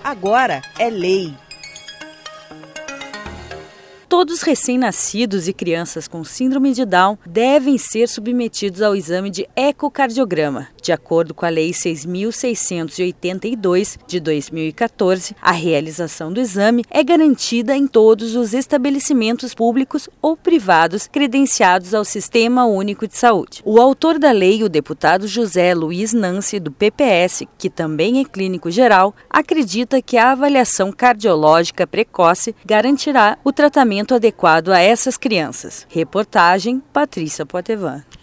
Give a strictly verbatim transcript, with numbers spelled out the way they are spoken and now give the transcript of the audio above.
Agora é lei. Todos recém-nascidos e crianças com síndrome de Down devem ser submetidos ao exame de ecocardiograma. De acordo com a Lei seis mil seiscentos e oitenta e dois, de dois mil e quatorze, a realização do exame é garantida em todos os estabelecimentos públicos ou privados credenciados ao Sistema Único de Saúde. O autor da lei, o deputado José Luiz Nancy, do P P S, que também é clínico geral, acredita que a avaliação cardiológica precoce garantirá o tratamento adequado a essas crianças. Reportagem Patrícia Poitevin.